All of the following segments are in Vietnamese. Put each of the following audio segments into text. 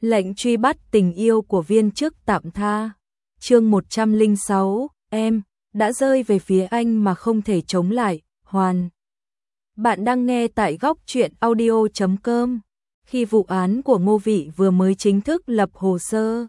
Lệnh truy bắt tình yêu của viên chức tạm tha. Chương 106, em đã rơi về phía anh mà không thể chống lại, Hoàn. Bạn đang nghe tại góc truyện audio.com. Khi vụ án của Ngô Vị vừa mới chính thức lập hồ sơ,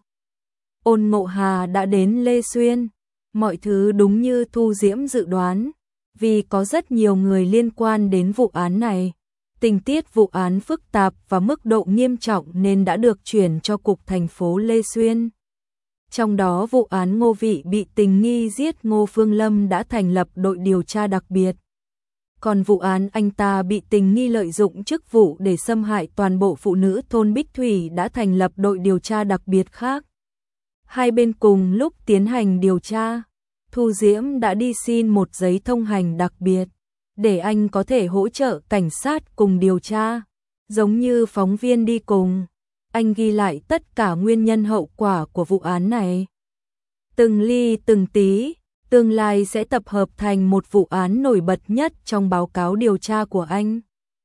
Ôn Ngộ Hà đã đến Lê Xuyên. Mọi thứ đúng như Thu Diễm dự đoán, vì có rất nhiều người liên quan đến vụ án này. Tình tiết vụ án phức tạp và mức độ nghiêm trọng nên đã được chuyển cho Cục thành phố Lê Xuyên. Trong đó vụ án Ngô Vị bị tình nghi giết Ngô Phương Lâm đã thành lập đội điều tra đặc biệt. Còn vụ án anh ta bị tình nghi lợi dụng chức vụ để xâm hại toàn bộ phụ nữ thôn Bích Thủy đã thành lập đội điều tra đặc biệt khác. Hai bên cùng lúc tiến hành điều tra, Thu Diễm đã đi xin một giấy thông hành đặc biệt, để anh có thể hỗ trợ cảnh sát cùng điều tra. Giống như phóng viên đi cùng, anh ghi lại tất cả nguyên nhân hậu quả của vụ án này. Từng ly từng tí, tương lai sẽ tập hợp thành một vụ án nổi bật nhất trong báo cáo điều tra của anh.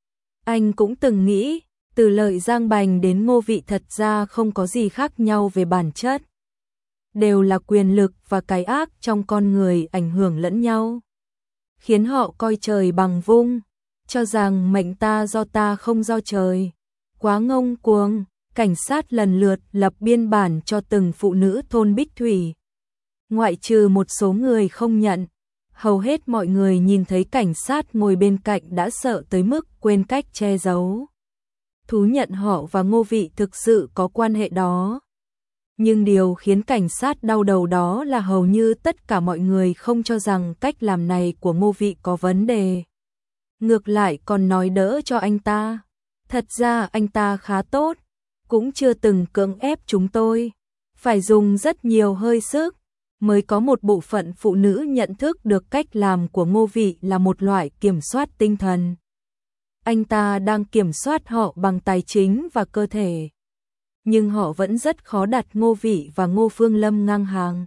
Anh cũng từng nghĩ, từ Lợi Giang Bành đến Ngô Vị thật ra không có gì khác nhau về bản chất. Đều là quyền lực và cái ác trong con người ảnh hưởng lẫn nhau, khiến họ coi trời bằng vung, cho rằng mệnh ta do ta không do trời. Quá ngông cuồng, cảnh sát lần lượt lập biên bản cho từng phụ nữ thôn Bích Thủy. Ngoại trừ một số người không nhận, hầu hết mọi người nhìn thấy cảnh sát ngồi bên cạnh đã sợ tới mức quên cách che giấu, thú nhận họ và Ngô Vị thực sự có quan hệ đó. Nhưng điều khiến cảnh sát đau đầu đó là hầu như tất cả mọi người không cho rằng cách làm này của Ngô Vị có vấn đề. Ngược lại còn nói đỡ cho anh ta. Thật ra anh ta khá tốt, cũng chưa từng cưỡng ép chúng tôi. Phải dùng rất nhiều hơi sức, mới có một bộ phận phụ nữ nhận thức được cách làm của Ngô Vị là một loại kiểm soát tinh thần. Anh ta đang kiểm soát họ bằng tài chính và cơ thể. Nhưng họ vẫn rất khó đặt Ngô Vị và Ngô Phương Lâm ngang hàng.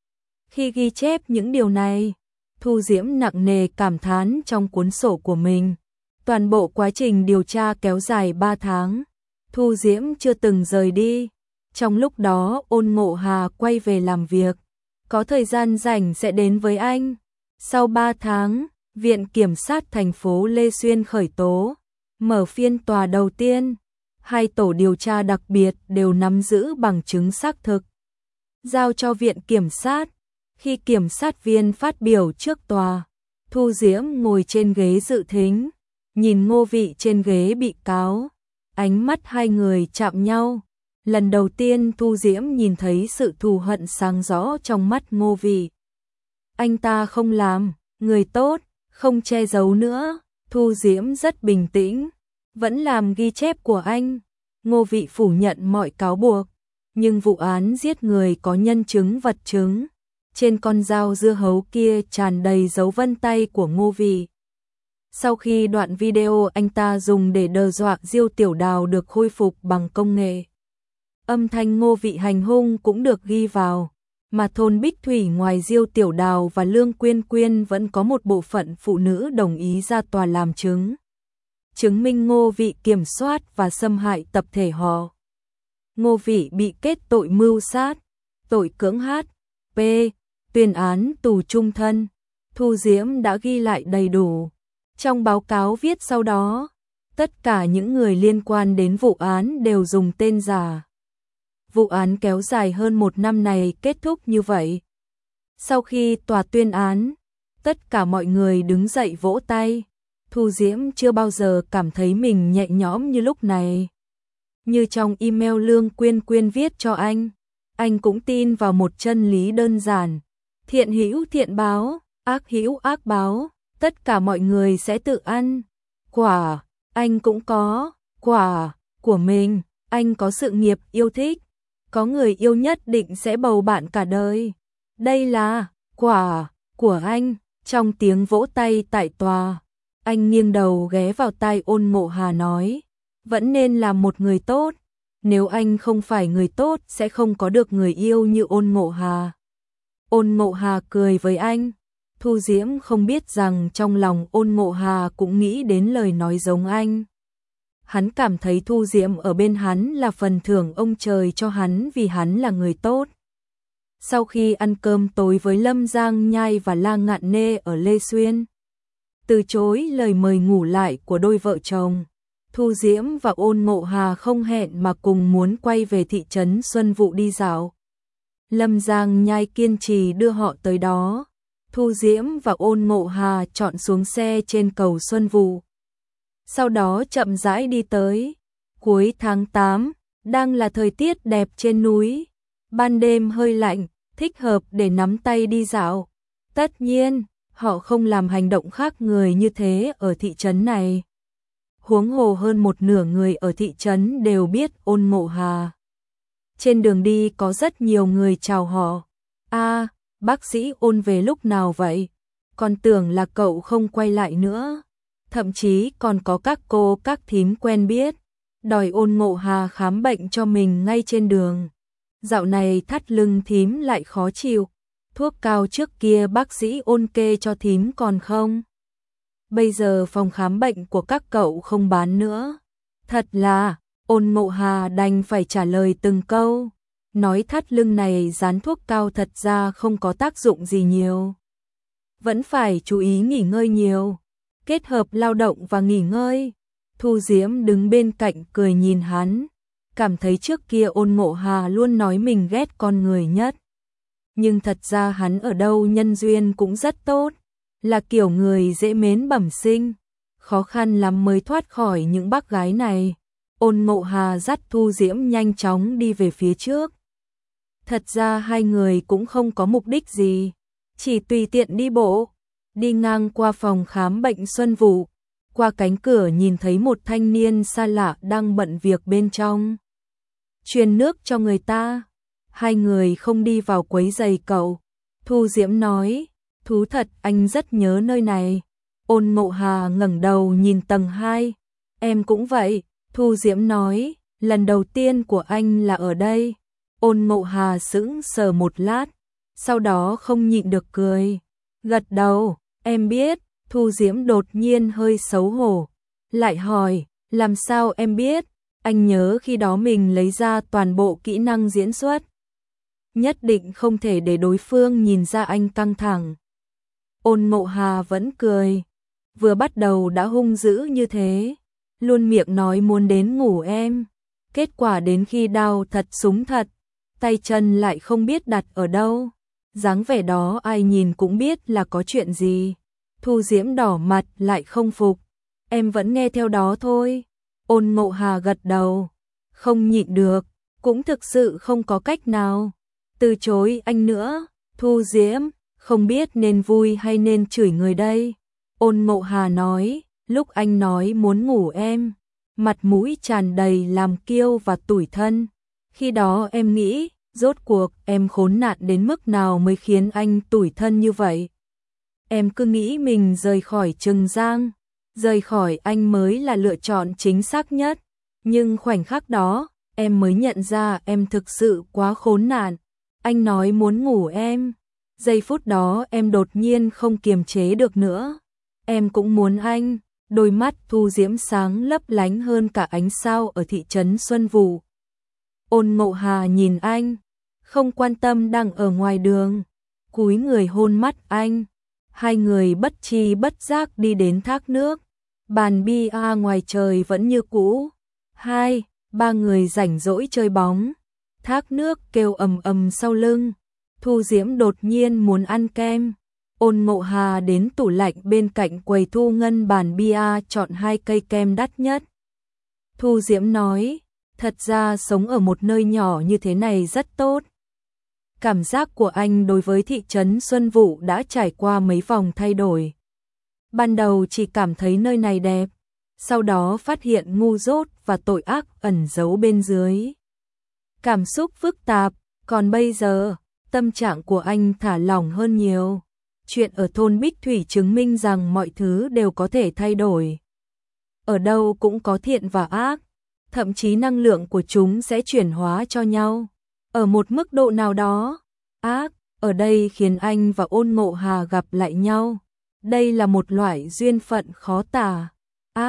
Khi ghi chép những điều này, Thu Diễm nặng nề cảm thán trong cuốn sổ của mình. Toàn bộ quá trình điều tra kéo dài 3 tháng, Thu Diễm chưa từng rời đi. Trong lúc đó Ôn Ngộ Hà quay về làm việc, có thời gian rảnh sẽ đến với anh. Sau 3 tháng, Viện Kiểm sát thành phố Lê Xuyên khởi tố, mở phiên tòa đầu tiên. Hai tổ điều tra đặc biệt đều nắm giữ bằng chứng xác thực, giao cho Viện Kiểm sát. Khi kiểm sát viên phát biểu trước tòa, Thu Diễm ngồi trên ghế dự thính, nhìn Ngô Vị trên ghế bị cáo. Ánh mắt hai người chạm nhau. Lần đầu tiên Thu Diễm nhìn thấy sự thù hận sáng rõ trong mắt Ngô Vị. Anh ta không làm người tốt, không che giấu nữa. Thu Diễm rất bình tĩnh, vẫn làm ghi chép của anh. Ngô Vị phủ nhận mọi cáo buộc, nhưng vụ án giết người có nhân chứng vật chứng. Trên con dao dưa hấu kia tràn đầy dấu vân tay của Ngô Vị. Sau khi đoạn video anh ta dùng để đe dọa Diêu Tiểu Đào được khôi phục bằng công nghệ, âm thanh Ngô Vị hành hung cũng được ghi vào. Mà thôn Bích Thủy ngoài Diêu Tiểu Đào và Lương Quyên Quyên vẫn có một bộ phận phụ nữ đồng ý ra tòa làm chứng, chứng minh Ngô Vị kiểm soát và xâm hại tập thể họ. Ngô Vị bị kết tội mưu sát, tội cưỡng h.p. tuyên án tù chung thân. Thu Diễm đã ghi lại đầy đủ trong báo cáo viết sau đó. Tất cả những người liên quan đến vụ án đều dùng tên giả. Vụ án kéo dài hơn 1 năm này kết thúc như vậy. Sau khi tòa tuyên án, tất cả mọi người đứng dậy vỗ tay. Thu Diễm chưa bao giờ cảm thấy mình nhẹ nhõm như lúc này. Như trong email Lương Quyên Quyên viết cho anh cũng tin vào một chân lý đơn giản. Thiện hữu thiện báo, ác hữu ác báo, tất cả mọi người sẽ tự ăn quả. Anh cũng có quả của mình, anh có sự nghiệp yêu thích, có người yêu nhất định sẽ bầu bạn cả đời. Đây là quả của anh. Trong tiếng vỗ tay tại tòa, anh nghiêng đầu ghé vào tai Ôn Ngộ Hà nói, vẫn nên là một người tốt. Nếu anh không phải người tốt sẽ không có được người yêu như Ôn Ngộ Hà. Ôn Ngộ Hà cười với anh. Thu Diễm không biết rằng trong lòng Ôn Ngộ Hà cũng nghĩ đến lời nói giống anh. Hắn cảm thấy Thu Diễm ở bên hắn là phần thưởng ông trời cho hắn vì hắn là người tốt. Sau khi ăn cơm tối với Lâm Giang Nhai và La Ngạn Nê ở Lê Xuyên, từ chối lời mời ngủ lại của đôi vợ chồng, Thu Diễm và Ôn Ngộ Hà không hẹn mà cùng muốn quay về thị trấn Xuân Vụ đi dạo. Lâm Giang Nhai kiên trì đưa họ tới đó. Thu Diễm và Ôn Ngộ Hà chọn xuống xe trên cầu Xuân Vụ. Sau đó chậm rãi đi tới. Cuối tháng 8, đang là thời tiết đẹp trên núi. Ban đêm hơi lạnh, thích hợp để nắm tay đi dạo. Tất nhiên, họ không làm hành động khác người như thế ở thị trấn này. Huống hồ hơn một nửa người ở thị trấn đều biết Ôn Ngộ Hà. Trên đường đi có rất nhiều người chào họ. "A, bác sĩ Ôn về lúc nào vậy? Còn tưởng là cậu không quay lại nữa." Thậm chí còn có các cô các thím quen biết, đòi Ôn Ngộ Hà khám bệnh cho mình ngay trên đường. Dạo này thắt lưng thím lại khó chịu, thuốc cao trước kia bác sĩ Ôn kê cho thím còn không? Bây giờ phòng khám bệnh của các cậu không bán nữa. Thật là, Ôn Ngộ Hà đành phải trả lời từng câu. Nói thắt lưng này dán thuốc cao thật ra không có tác dụng gì nhiều. Vẫn phải chú ý nghỉ ngơi nhiều. Kết hợp lao động và nghỉ ngơi. Thu Diễm đứng bên cạnh cười nhìn hắn. Cảm thấy trước kia Ôn Ngộ Hà luôn nói mình ghét con người nhất. Nhưng thật ra hắn ở đâu nhân duyên cũng rất tốt. Là kiểu người dễ mến bẩm sinh. Khó khăn lắm mới thoát khỏi những bác gái này. Ôn Ngộ Hà dắt Thu Diễm nhanh chóng đi về phía trước. Thật ra hai người cũng không có mục đích gì. Chỉ tùy tiện đi bộ. Đi ngang qua phòng khám bệnh Xuân Vụ. Qua cánh cửa nhìn thấy một thanh niên xa lạ đang bận việc bên trong. Truyền nước cho người ta. Hai người không đi vào quấy rầy cậu. Thu Diễm nói. Thú thật anh rất nhớ nơi này. Ôn Ngộ Hà ngẩng đầu nhìn tầng 2. Em cũng vậy. Thu Diễm nói. Lần đầu tiên của anh là ở đây. Ôn Ngộ Hà sững sờ một lát. Sau đó không nhịn được cười. Gật đầu. Em biết. Thu Diễm đột nhiên hơi xấu hổ. Lại hỏi. Làm sao em biết? Anh nhớ khi đó mình lấy ra toàn bộ kỹ năng diễn xuất. Nhất định không thể để đối phương nhìn ra anh căng thẳng. Ôn Ngộ Hà vẫn cười. Vừa bắt đầu đã hung dữ như thế. Luôn miệng nói muốn đến ngủ em. Kết quả đến khi đau thật súng thật. Tay chân lại không biết đặt ở đâu. Dáng vẻ đó ai nhìn cũng biết là có chuyện gì. Thu Diễm đỏ mặt lại không phục. Em vẫn nghe theo đó thôi. Ôn Ngộ Hà gật đầu. Không nhịn được. Cũng thực sự không có cách nào. Từ chối anh nữa. Thu Diễm. Không biết nên vui hay nên chửi người đây. Ôn Ngộ Hà nói. Lúc anh nói muốn ngủ em. Mặt mũi tràn đầy làm kiêu và tủi thân. Khi đó em nghĩ. Rốt cuộc em khốn nạn đến mức nào mới khiến anh tủi thân như vậy. Em cứ nghĩ mình rời khỏi Trừng Giang. Rời khỏi anh mới là lựa chọn chính xác nhất. Nhưng khoảnh khắc đó, em mới nhận ra em thực sự quá khốn nạn. Anh nói muốn ngủ em. Giây phút đó em đột nhiên không kiềm chế được nữa. Em cũng muốn anh. Đôi mắt Thu Diễm sáng lấp lánh hơn cả ánh sao ở thị trấn Xuân Vụ. Ôn Ngộ Hà nhìn anh. Không quan tâm đang ở ngoài đường. Cúi người hôn mắt anh. Hai người bất tri bất giác đi đến thác nước. Bàn bia ngoài trời vẫn như cũ. 2-3 người rảnh rỗi chơi bóng. Thác nước kêu ầm ầm sau lưng. Thu Diễm đột nhiên muốn ăn kem. Ôn Ngộ Hà đến tủ lạnh bên cạnh quầy thu ngân bàn bia chọn 2 cây kem đắt nhất. Thu Diễm nói, thật ra sống ở một nơi nhỏ như thế này rất tốt. Cảm giác của anh đối với thị trấn Xuân Vụ đã trải qua mấy vòng thay đổi. Ban đầu chỉ cảm thấy nơi này đẹp, sau đó phát hiện ngu dốt và tội ác ẩn giấu bên dưới. Cảm xúc phức tạp, còn bây giờ, tâm trạng của anh thả lỏng hơn nhiều. Chuyện ở thôn Bích Thủy chứng minh rằng mọi thứ đều có thể thay đổi. Ở đâu cũng có thiện và ác, thậm chí năng lượng của chúng sẽ chuyển hóa cho nhau. Ở một mức độ nào đó, ác ở đây khiến anh và Ôn Ngộ Hà gặp lại nhau. Đây là một loại duyên phận khó tả. Ác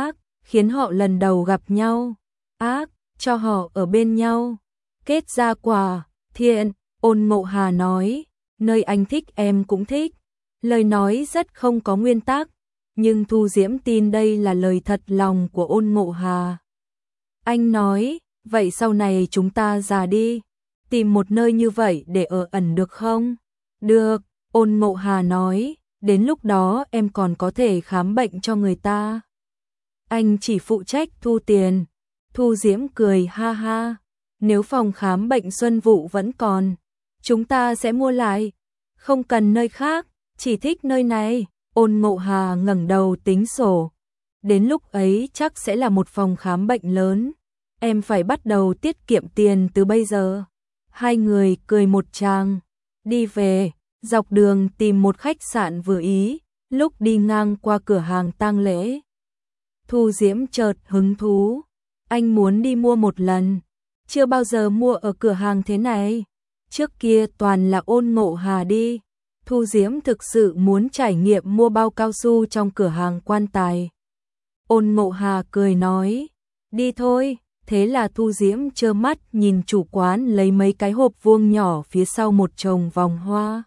khiến họ lần đầu gặp nhau. Ác, cho họ ở bên nhau. Kết ra quả, thiện, Ôn Ngộ Hà nói, nơi anh thích em cũng thích. Lời nói rất không có nguyên tắc, nhưng Thu Diễm tin đây là lời thật lòng của Ôn Ngộ Hà. Anh nói, vậy sau này chúng ta ra đi, tìm một nơi như vậy để ở ẩn được không? Được, Ôn Ngộ Hà nói, đến lúc đó em còn có thể khám bệnh cho người ta. Anh chỉ phụ trách thu tiền. Thu Diễm cười ha ha, nếu phòng khám bệnh Xuân Vụ vẫn còn, chúng ta sẽ mua lại, không cần nơi khác, chỉ thích nơi này. Ôn Ngộ Hà ngẩng đầu tính sổ, đến lúc ấy chắc sẽ là một phòng khám bệnh lớn, em phải bắt đầu tiết kiệm tiền từ bây giờ. Hai người cười một tràng, đi về, dọc đường tìm một khách sạn vừa ý, lúc đi ngang qua cửa hàng tang lễ. Thu Diễm chợt hứng thú, anh muốn đi mua một lần, chưa bao giờ mua ở cửa hàng thế này, trước kia toàn là Ôn Ngộ Hà đi. Thu Diễm thực sự muốn trải nghiệm mua bao cao su trong cửa hàng quan tài. Ôn Ngộ Hà cười nói, đi thôi. Thế là Thu Diễm trơ mắt nhìn chủ quán lấy mấy cái hộp vuông nhỏ phía sau một chồng vòng hoa.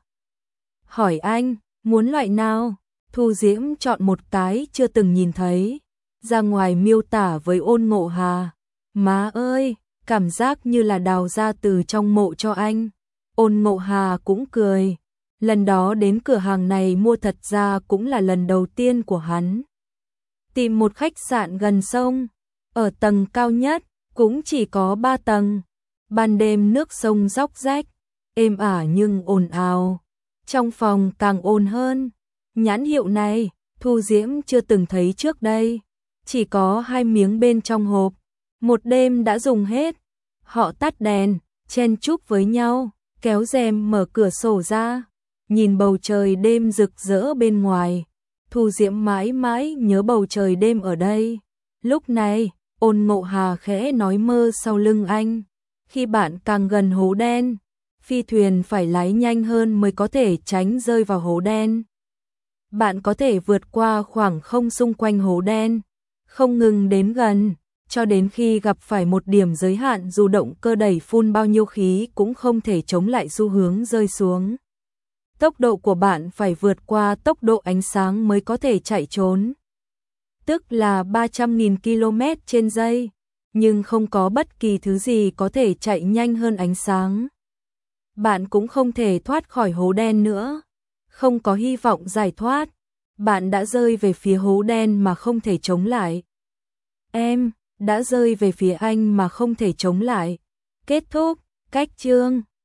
Hỏi anh, muốn loại nào? Thu Diễm chọn một cái chưa từng nhìn thấy, ra ngoài miêu tả với Ôn Ngộ Hà. Má ơi, cảm giác như là đào ra từ trong mộ cho anh. Ôn Ngộ Hà cũng cười. Lần đó đến cửa hàng này mua thật ra cũng là lần đầu tiên của hắn. Tìm một khách sạn gần sông, ở tầng cao nhất, cũng chỉ có 3 tầng. Ban đêm nước sông róc rách, êm ả nhưng ồn ào. Trong phòng càng ồn hơn. Nhãn hiệu này, Thu Diễm chưa từng thấy trước đây. Chỉ có 2 miếng bên trong hộp. Một đêm đã dùng hết. Họ tắt đèn, chen chúc với nhau, kéo rèm mở cửa sổ ra. Nhìn bầu trời đêm rực rỡ bên ngoài. Thu Diễm mãi mãi nhớ bầu trời đêm ở đây. Lúc này, Ôn Ngộ Hà khẽ nói mơ sau lưng anh. Khi bạn càng gần hố đen, phi thuyền phải lái nhanh hơn mới có thể tránh rơi vào hố đen. Bạn có thể vượt qua khoảng không xung quanh hố đen, không ngừng đến gần, cho đến khi gặp phải một điểm giới hạn dù động cơ đẩy phun bao nhiêu khí cũng không thể chống lại xu hướng rơi xuống. Tốc độ của bạn phải vượt qua tốc độ ánh sáng mới có thể chạy trốn. Tức là 300.000 km/giây, nhưng không có bất kỳ thứ gì có thể chạy nhanh hơn ánh sáng. Bạn cũng không thể thoát khỏi hố đen nữa, không có hy vọng giải thoát. Bạn đã rơi về phía hố đen mà không thể chống lại. Em đã rơi về phía anh mà không thể chống lại. Kết thúc, cách chương.